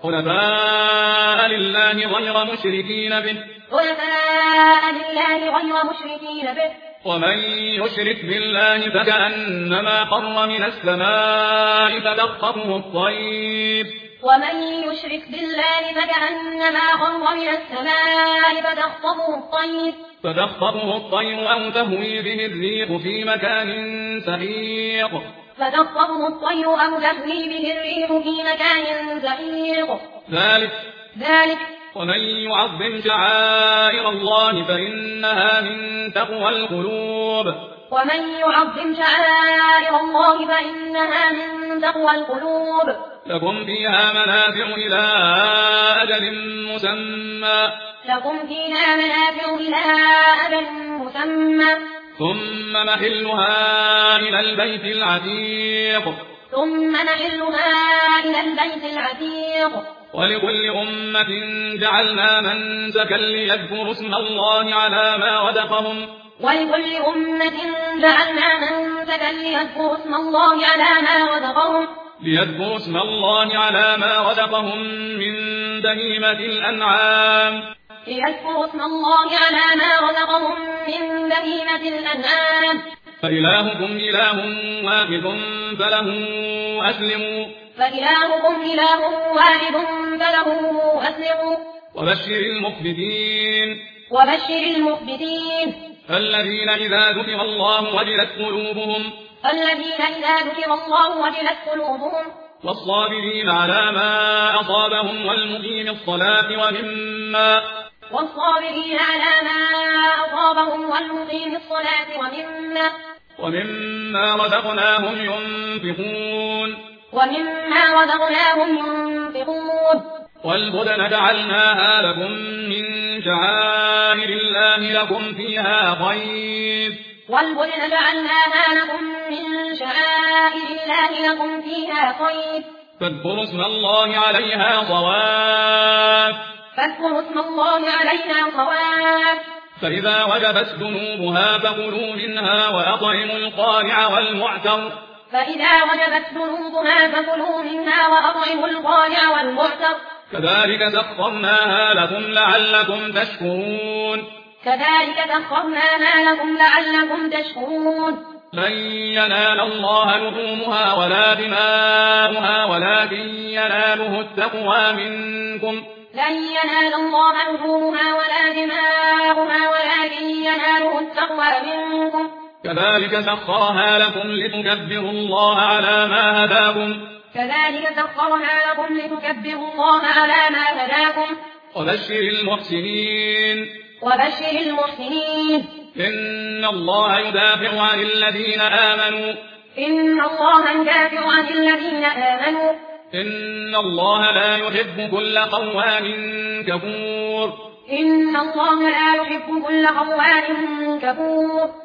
حنفاء لله غير مشركين به ومن يشرك بالله فكأنما خر من السماء فتخطفه الطير أو تهوي به الريح في مكان سحيق ذلك ومن يعظم شعائر الله فإنها من تقوى القلوب لكم فيها منافع إلى أجل مسمى ثم محلها إلى البيت العتيق ولكل أمة جعلنا منسكا ليذكروا اسم الله على ما رزقهم من بهيمة الأنعام فإلهكم إله واحد فله أسلموا وبشر المخبتين الذين إذا ذكر الله وجلت قلوبهم والصابرين على ما أصابهم والمقيم الصلاة ومما رزقناهم ينفقون والبدن جعلناها لكم من شعائر الله لكم فيها خير فاذكروا اسم الله عليها صواف فإذا وجبت جنوبها فكلوا منها وأطعموا القانع والمعتر كذلك سخرناها لكم لعلكم تشكرون لن ينال الله لحومها ولا دماؤها ولكن يناله التقوى منكم كذلك سخرها لكم لتكبروا الله على ما هداكم وبشر المحسنين إن الله يدافع عن الذين آمنوا إن الله لا يحب كل خوان كفور